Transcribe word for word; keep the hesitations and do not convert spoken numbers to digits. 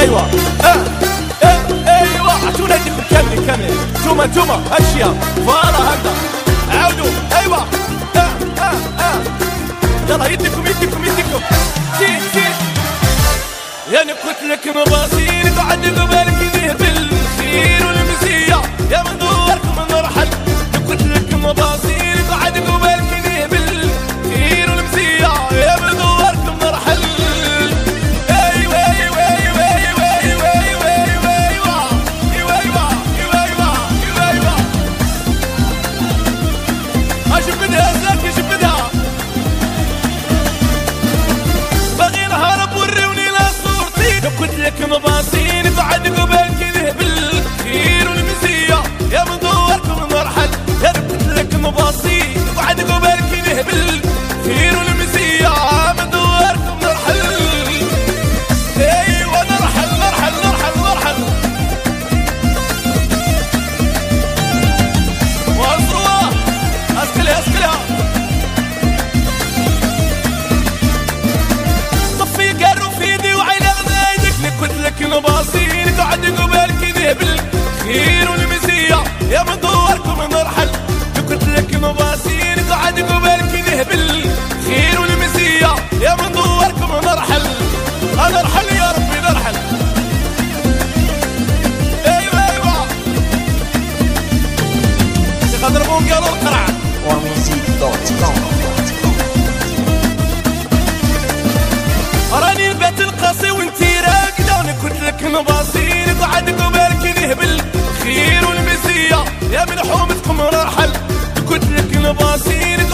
ايوا اه اه ايوا عطونا يديكم كاملين كاملين نتوما نتوما هادشي فوالا هكذا عاودوا ايوا اه اه اه يلا يديكم يديكم يديكم سير سير. يعني قلت لك مباصير قعد قبالك ليه بالخير والمزية يا من دوركم نرحل. قلت لك مباصير قعد قبالك ليه بالخير والمزية يا من دوركم نرحل. ايوا ايوا ايوا ايوا ايوا ايوا ايوا ايوا ايوا ايوا ايوا ايوا اجي بدها زاك اجي بدها باغي نهرب وريوني قلت لك مباصير بعد قبالك ليه بالخير والمزية يا من دوركم نرحل. يا قلت لك مباصير بعد قبالك ليه بالخير والمزية يا من دوركم نرحل. ايوا نرحل نرحل نرحل نرحل واصلوا اسكلها اسكلها طفي قارو في يدي وعيني قلت لك مباصير قعد قبالك ليه بالخير والمزية يا من دوركم نرحل. قلت لك مباصير قعد قبالك ليه بالخير والمزية يا من دوركم نرحل. نرحل يا ربي نرحل. ايوا ايوا يخضربون قالوا القرع وموسيقى دوت كوم. راني البيت القاسي وانتي راقدة. قلت لك مباصير قعد قبالك ليه بالخير والمزية يا من حومتكم نرحل. قلت لك مباصير